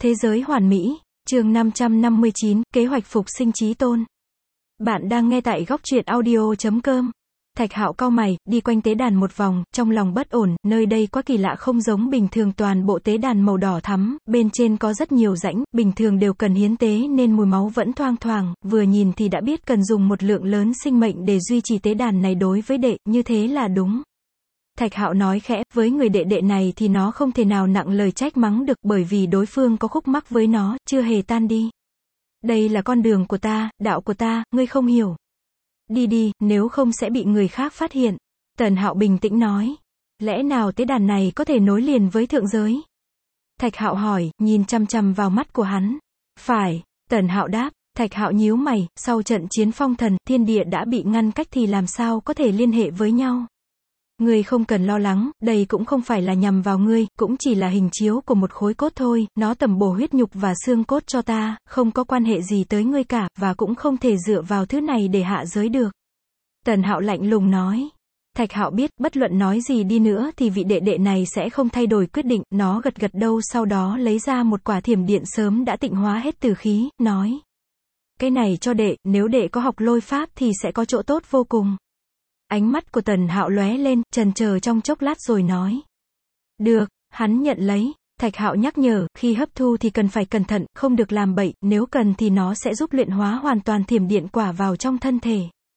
Thế giới hoàn mỹ, chương 559, kế hoạch phục sinh chí tôn. Bạn đang nghe tại góc truyện audio.com. Thạch Hạo cau mày, đi quanh tế đàn một vòng, trong lòng bất ổn, nơi đây quá kỳ lạ không giống bình thường, toàn bộ tế đàn màu đỏ thắm, bên trên có rất nhiều rãnh, bình thường đều cần hiến tế nên mùi máu vẫn thoang thoảng, vừa nhìn thì đã biết cần dùng một lượng lớn sinh mệnh để duy trì tế đàn này, đối với đệ, như thế là đúng. Thạch Hạo nói khẽ, với người đệ đệ này thì nó không thể nào nặng lời trách mắng được, bởi vì đối phương có khúc mắc với nó, chưa hề tan đi. Đây là con đường của ta, đạo của ta, ngươi không hiểu. Đi đi, nếu không sẽ bị người khác phát hiện. Tần Hạo bình tĩnh nói. Lẽ nào tế đàn này có thể nối liền với thượng giới? Thạch Hạo hỏi, nhìn chằm chằm vào mắt của hắn. Phải, Tần Hạo đáp. Thạch Hạo nhíu mày, sau trận chiến phong thần, thiên địa đã bị ngăn cách thì làm sao có thể liên hệ với nhau? Ngươi không cần lo lắng, đây cũng không phải là nhằm vào ngươi, cũng chỉ là hình chiếu của một khối cốt thôi, nó tẩm bổ huyết nhục và xương cốt cho ta, không có quan hệ gì tới ngươi cả, và cũng không thể dựa vào thứ này để hạ giới được. Tần Hạo lạnh lùng nói. Thạch Hạo biết, bất luận nói gì đi nữa thì vị đệ đệ này sẽ không thay đổi quyết định, nó gật gật đầu, sau đó lấy ra một quả thiểm điện sớm đã tịnh hóa hết tử khí, nói. Cái này cho đệ, nếu đệ có học lôi pháp thì sẽ có chỗ tốt vô cùng. Ánh mắt của Tần Hạo lóe lên, chần chờ trong chốc lát rồi nói. Được, hắn nhận lấy. Thạch Hạo nhắc nhở, khi hấp thu thì cần phải cẩn thận, không được làm bậy, nếu cần thì nó sẽ giúp luyện hóa hoàn toàn thiểm điện quả vào trong thân thể.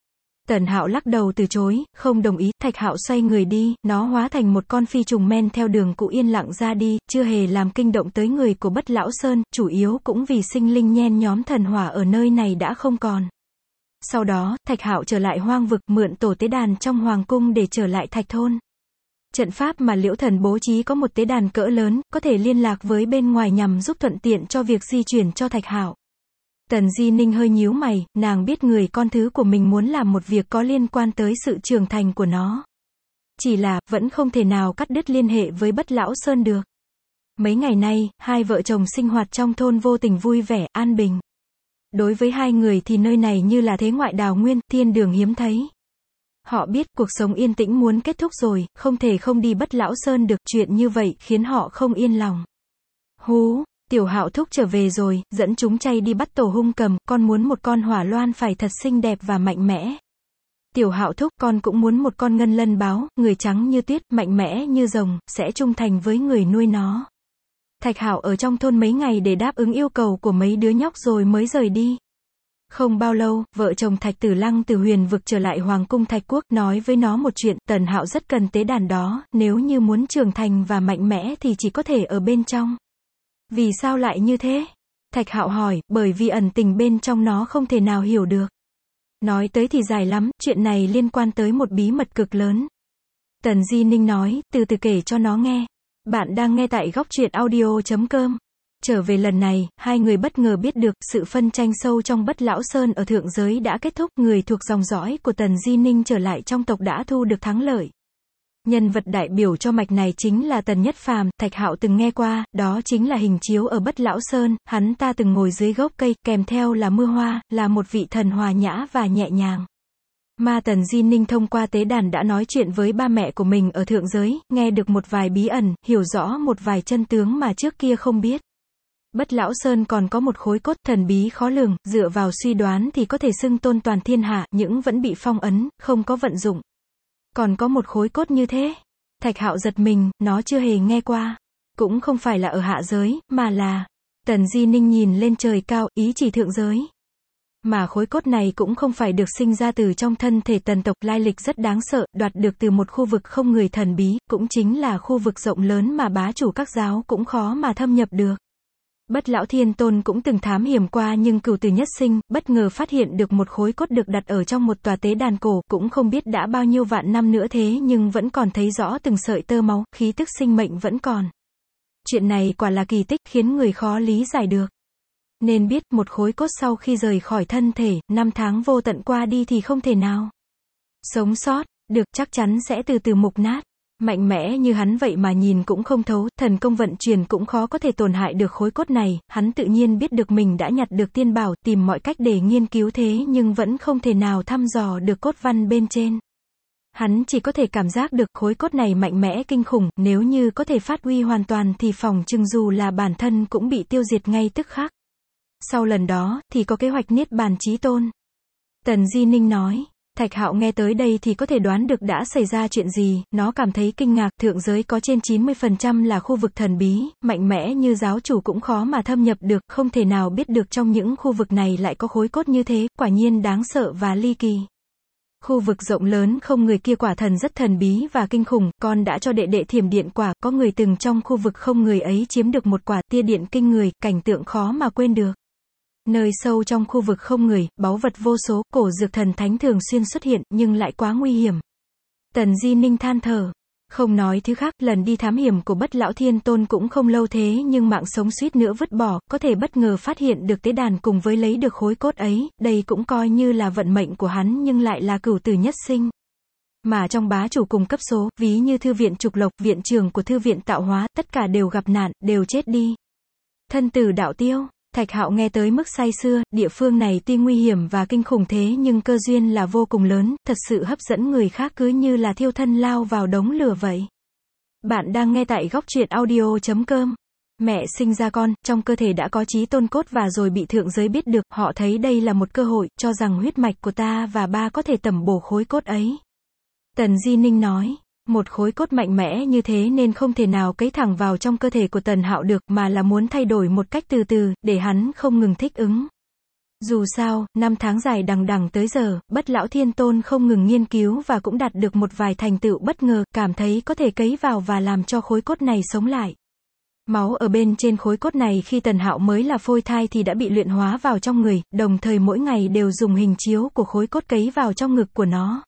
Tần Hạo lắc đầu từ chối, không đồng ý. Thạch Hạo xoay người đi, nó hóa thành một con phi trùng men theo đường cũ yên lặng ra đi, chưa hề làm kinh động tới người của Bất Lão Sơn, chủ yếu cũng vì sinh linh nhen nhóm thần hỏa ở nơi này đã không còn. Sau đó, Thạch Hạo trở lại hoang vực, mượn tổ tế đàn trong hoàng cung để trở lại Thạch Thôn. Trận pháp mà Liễu Thần bố trí có một tế đàn cỡ lớn, có thể liên lạc với bên ngoài nhằm giúp thuận tiện cho việc di chuyển cho Thạch Hạo. Tần Di Ninh hơi nhíu mày, nàng biết người con thứ của mình muốn làm một việc có liên quan tới sự trưởng thành của nó. Chỉ là, vẫn không thể nào cắt đứt liên hệ với Bất Lão Sơn được. Mấy ngày nay, hai vợ chồng sinh hoạt trong thôn vô tình vui vẻ, an bình. Đối với hai người thì nơi này như là thế ngoại đào nguyên, thiên đường hiếm thấy. Họ biết cuộc sống yên tĩnh muốn kết thúc rồi, không thể không đi Bất Lão Sơn được, chuyện như vậy khiến họ không yên lòng. Hú, Tiểu Hạo thúc trở về rồi, dẫn chúng chay đi bắt tổ hung cầm, con muốn một con hỏa loan phải thật xinh đẹp và mạnh mẽ. Tiểu Hạo thúc, con cũng muốn một con ngân lân báo, người trắng như tuyết, mạnh mẽ như rồng, sẽ trung thành với người nuôi nó. Thạch Hạo ở trong thôn mấy ngày để đáp ứng yêu cầu của mấy đứa nhóc rồi mới rời đi. Không bao lâu, vợ chồng Thạch Tử Lăng từ huyền vực trở lại hoàng cung Thạch Quốc, nói với nó một chuyện, Tần Hạo rất cần tế đàn đó, nếu như muốn trưởng thành và mạnh mẽ thì chỉ có thể ở bên trong. Vì sao lại như thế? Thạch Hạo hỏi, bởi vì ẩn tình bên trong nó không thể nào hiểu được. Nói tới thì dài lắm, chuyện này liên quan tới một bí mật cực lớn. Tần Di Ninh nói, từ từ kể cho nó nghe. Bạn đang nghe tại góc truyện audio.com. Trở về lần này, hai người bất ngờ biết được, sự phân tranh sâu trong Bất Lão Sơn ở thượng giới đã kết thúc, người thuộc dòng dõi của Tần Di Ninh trở lại trong tộc đã thu được thắng lợi. Nhân vật đại biểu cho mạch này chính là Tần Nhất Phàm, Thạch Hạo từng nghe qua, đó chính là hình chiếu ở Bất Lão Sơn, hắn ta từng ngồi dưới gốc cây, kèm theo là mưa hoa, là một vị thần hòa nhã và nhẹ nhàng. Mà Tần Di Ninh thông qua tế đàn đã nói chuyện với ba mẹ của mình ở thượng giới, nghe được một vài bí ẩn, hiểu rõ một vài chân tướng mà trước kia không biết. Bất Lão Sơn còn có một khối cốt thần bí khó lường, dựa vào suy đoán thì có thể xưng tôn toàn thiên hạ, nhưng vẫn bị phong ấn, không có vận dụng. Còn có một khối cốt như thế? Thạch Hạo giật mình, nó chưa hề nghe qua. Cũng không phải là ở hạ giới, mà là... Tần Di Ninh nhìn lên trời cao, ý chỉ thượng giới. Mà khối cốt này cũng không phải được sinh ra từ trong thân thể tần tộc, lai lịch rất đáng sợ, đoạt được từ một khu vực không người thần bí, cũng chính là khu vực rộng lớn mà bá chủ các giáo cũng khó mà thâm nhập được. Bất Lão Thiên Tôn cũng từng thám hiểm qua nhưng Cửu Tử Nhất Sinh, bất ngờ phát hiện được một khối cốt được đặt ở trong một tòa tế đàn cổ, cũng không biết đã bao nhiêu vạn năm nữa thế nhưng vẫn còn thấy rõ từng sợi tơ máu, khí tức sinh mệnh vẫn còn. Chuyện này quả là kỳ tích, khiến người khó lý giải được. Nên biết, một khối cốt sau khi rời khỏi thân thể, 5 tháng vô tận qua đi thì không thể nào sống sót được, chắc chắn sẽ từ từ mục nát. Mạnh mẽ như hắn vậy mà nhìn cũng không thấu, thần công vận chuyển cũng khó có thể tổn hại được khối cốt này, hắn tự nhiên biết được mình đã nhặt được tiên bảo, tìm mọi cách để nghiên cứu thế nhưng vẫn không thể nào thăm dò được cốt văn bên trên. Hắn chỉ có thể cảm giác được khối cốt này mạnh mẽ kinh khủng, nếu như có thể phát huy hoàn toàn thì phỏng chừng dù là bản thân cũng bị tiêu diệt ngay tức khắc. Sau lần đó, thì có kế hoạch niết bàn chí tôn. Tần Di Ninh nói. Thạch Hạo nghe tới đây thì có thể đoán được đã xảy ra chuyện gì, nó cảm thấy kinh ngạc, thượng giới có trên 90% là khu vực thần bí, mạnh mẽ như giáo chủ cũng khó mà thâm nhập được, không thể nào biết được trong những khu vực này lại có khối cốt như thế, quả nhiên đáng sợ và ly kỳ. Khu vực rộng lớn không người kia quả thần rất thần bí và kinh khủng, con đã cho đệ đệ thiểm điện quả, có người từng trong khu vực không người ấy chiếm được một quả tia điện kinh người, cảnh tượng khó mà quên được. Nơi sâu trong khu vực không người, báu vật vô số, cổ dược thần thánh thường xuyên xuất hiện, nhưng lại quá nguy hiểm. Tần Di Ninh than thở. Không nói thứ khác, lần đi thám hiểm của Bất Lão Thiên Tôn cũng không lâu thế nhưng mạng sống suýt nữa vứt bỏ, có thể bất ngờ phát hiện được tế đàn cùng với lấy được khối cốt ấy, đây cũng coi như là vận mệnh của hắn nhưng lại là cửu tử nhất sinh. Mà trong bá chủ cùng cấp số, ví như thư viện Trục Lộc, viện trưởng của thư viện Tạo Hóa, tất cả đều gặp nạn, đều chết đi. Thân tử đạo tiêu. Thạch Hạo nghe tới mức say sưa, địa phương này tuy nguy hiểm và kinh khủng thế nhưng cơ duyên là vô cùng lớn, thật sự hấp dẫn người khác cứ như là thiêu thân lao vào đống lửa vậy. Bạn đang nghe tại góc truyện audio.com. Mẹ sinh ra con, trong cơ thể đã có chí tôn cốt và rồi bị thượng giới biết được, họ thấy đây là một cơ hội, cho rằng huyết mạch của ta và ba có thể tẩm bổ khối cốt ấy. Tần Di Ninh nói. Một khối cốt mạnh mẽ như thế nên không thể nào cấy thẳng vào trong cơ thể của Tần Hạo được, mà là muốn thay đổi một cách từ từ, để hắn không ngừng thích ứng. Dù sao, 5 tháng dài đằng đẵng tới giờ, Bất Lão Thiên Tôn không ngừng nghiên cứu và cũng đạt được một vài thành tựu bất ngờ, cảm thấy có thể cấy vào và làm cho khối cốt này sống lại. Máu ở bên trên khối cốt này khi Tần Hạo mới là phôi thai thì đã bị luyện hóa vào trong người, đồng thời mỗi ngày đều dùng hình chiếu của khối cốt cấy vào trong ngực của nó.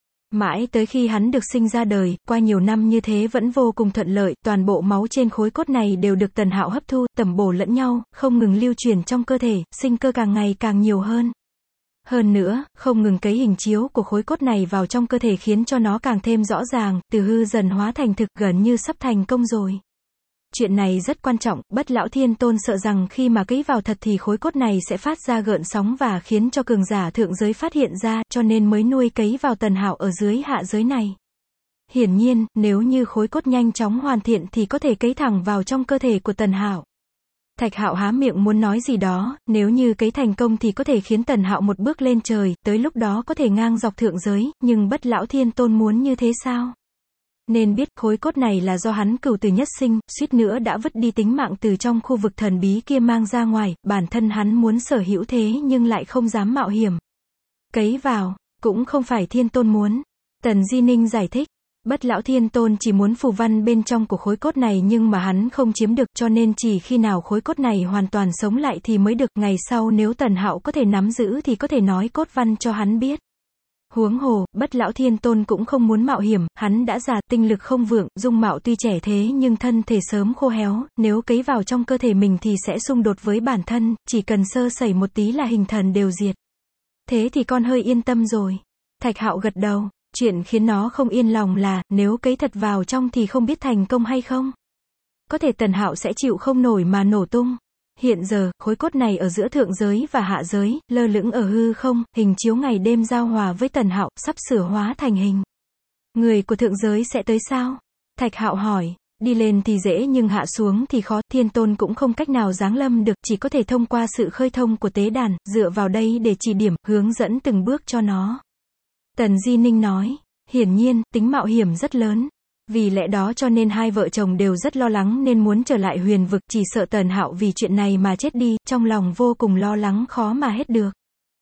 Mãi tới khi hắn được sinh ra đời, qua nhiều năm như thế vẫn vô cùng thuận lợi, toàn bộ máu trên khối cốt này đều được Tần Hạo hấp thu, tẩm bổ lẫn nhau, không ngừng lưu truyền trong cơ thể, sinh cơ càng ngày càng nhiều hơn. Hơn nữa, không ngừng cấy hình chiếu của khối cốt này vào trong cơ thể khiến cho nó càng thêm rõ ràng, từ hư dần hóa thành thực, gần như sắp thành công rồi. Chuyện này rất quan trọng, Bất Lão Thiên Tôn sợ rằng khi mà cấy vào thật thì khối cốt này sẽ phát ra gợn sóng và khiến cho cường giả thượng giới phát hiện ra, cho nên mới nuôi cấy vào Tần Hạo ở dưới hạ giới này. Hiển nhiên, nếu như khối cốt nhanh chóng hoàn thiện thì có thể cấy thẳng vào trong cơ thể của Tần Hạo. Thạch Hạo há miệng muốn nói gì đó, nếu như cấy thành công thì có thể khiến Tần Hạo một bước lên trời, tới lúc đó có thể ngang dọc thượng giới, nhưng Bất Lão Thiên Tôn muốn như thế sao? Nên biết khối cốt này là do hắn cửu tử nhất sinh, suýt nữa đã vứt đi tính mạng từ trong khu vực thần bí kia mang ra ngoài, bản thân hắn muốn sở hữu thế nhưng lại không dám mạo hiểm. Cấy vào, cũng không phải Thiên Tôn muốn. Tần Di Ninh giải thích, Bất Lão Thiên Tôn chỉ muốn phù văn bên trong của khối cốt này nhưng mà hắn không chiếm được, cho nên chỉ khi nào khối cốt này hoàn toàn sống lại thì mới được, ngày sau nếu Tần Hạo có thể nắm giữ thì có thể nói cốt văn cho hắn biết. Huống hồ, Bất Lão Thiên Tôn cũng không muốn mạo hiểm, hắn đã già, tinh lực không vượng, dung mạo tuy trẻ thế nhưng thân thể sớm khô héo, nếu cấy vào trong cơ thể mình thì sẽ xung đột với bản thân, chỉ cần sơ sẩy một tí là hình thần đều diệt. Thế thì con hơi yên tâm rồi. Thạch Hạo gật đầu, chuyện khiến nó không yên lòng là, nếu cấy thật vào trong thì không biết thành công hay không. Có thể Tần Hạo sẽ chịu không nổi mà nổ tung. Hiện giờ, khối cốt này ở giữa thượng giới và hạ giới, lơ lửng ở hư không, hình chiếu ngày đêm giao hòa với Tần Hạo, sắp sửa hóa thành hình. Người của thượng giới sẽ tới sao? Thạch Hạo hỏi, đi lên thì dễ nhưng hạ xuống thì khó, Thiên Tôn cũng không cách nào giáng lâm được, chỉ có thể thông qua sự khơi thông của tế đàn, dựa vào đây để chỉ điểm, hướng dẫn từng bước cho nó. Tần Di Ninh nói, hiển nhiên, tính mạo hiểm rất lớn. Vì lẽ đó cho nên hai vợ chồng đều rất lo lắng nên muốn trở lại huyền vực, chỉ sợ Tần Hạo vì chuyện này mà chết đi, trong lòng vô cùng lo lắng khó mà hết được.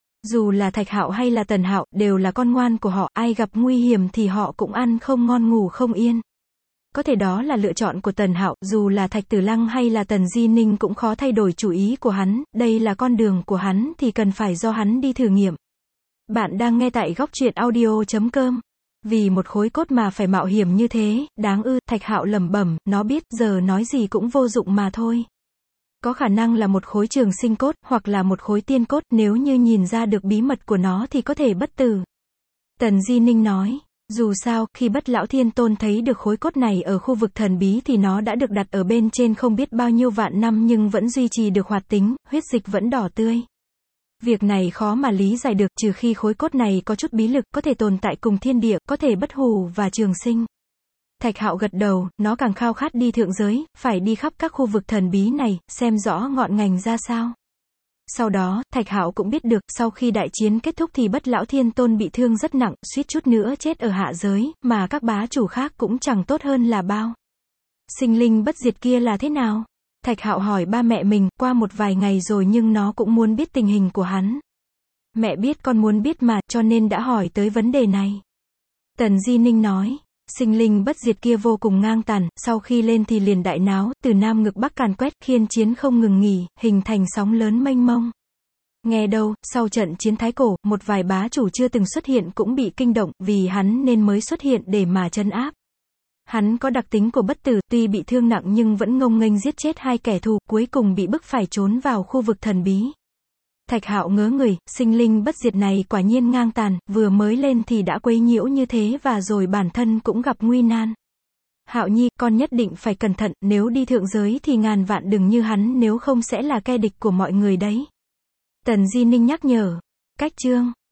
Dù là Thạch Hạo hay là Tần Hạo, đều là con ngoan của họ, ai gặp nguy hiểm thì họ cũng ăn không ngon ngủ không yên. Có thể đó là lựa chọn của Tần Hạo, dù là Thạch Tử Lăng hay là Tần Di Ninh cũng khó thay đổi chủ ý của hắn, đây là con đường của hắn thì cần phải do hắn đi thử nghiệm. Bạn đang nghe tại góc truyện audio.com. Vì một khối cốt mà phải mạo hiểm như thế, đáng ư, Thạch Hạo lẩm bẩm, nó biết, giờ nói gì cũng vô dụng mà thôi. Có khả năng là một khối trường sinh cốt, hoặc là một khối tiên cốt, nếu như nhìn ra được bí mật của nó thì có thể bất tử. Tần Di Ninh nói, dù sao, khi Bất Lão Thiên Tôn thấy được khối cốt này ở khu vực thần bí thì nó đã được đặt ở bên trên không biết bao nhiêu vạn năm nhưng vẫn duy trì được hoạt tính, huyết dịch vẫn đỏ tươi. Việc này khó mà lý giải được, trừ khi khối cốt này có chút bí lực, có thể tồn tại cùng thiên địa, có thể bất hủ và trường sinh. Thạch Hạo gật đầu, nó càng khao khát đi thượng giới, phải đi khắp các khu vực thần bí này, xem rõ ngọn ngành ra sao. Sau đó, Thạch Hạo cũng biết được, sau khi đại chiến kết thúc thì Bất Lão Thiên Tôn bị thương rất nặng, suýt chút nữa chết ở hạ giới, mà các bá chủ khác cũng chẳng tốt hơn là bao. Sinh linh bất diệt kia là thế nào? Thạch Hạo hỏi ba mẹ mình, qua một vài ngày rồi nhưng nó cũng muốn biết tình hình của hắn. Mẹ biết con muốn biết mà, cho nên đã hỏi tới vấn đề này. Tần Di Ninh nói, sinh linh bất diệt kia vô cùng ngang tàn, sau khi lên thì liền đại náo, từ nam ngực bắc càn quét, khiên chiến không ngừng nghỉ, hình thành sóng lớn mênh mông. Nghe đâu, sau trận chiến Thái Cổ, một vài bá chủ chưa từng xuất hiện cũng bị kinh động, vì hắn nên mới xuất hiện để mà trấn áp. Hắn có đặc tính của bất tử, tuy bị thương nặng nhưng vẫn ngông nghênh giết chết hai kẻ thù, cuối cùng bị bức phải trốn vào khu vực thần bí. Thạch Hạo ngớ người, sinh linh bất diệt này quả nhiên ngang tàn, vừa mới lên thì đã quấy nhiễu như thế và rồi bản thân cũng gặp nguy nan. Hạo Nhi, con nhất định phải cẩn thận, nếu đi thượng giới thì ngàn vạn đừng như hắn, nếu không sẽ là kẻ địch của mọi người đấy. Tần Di Ninh nhắc nhở. Cách chương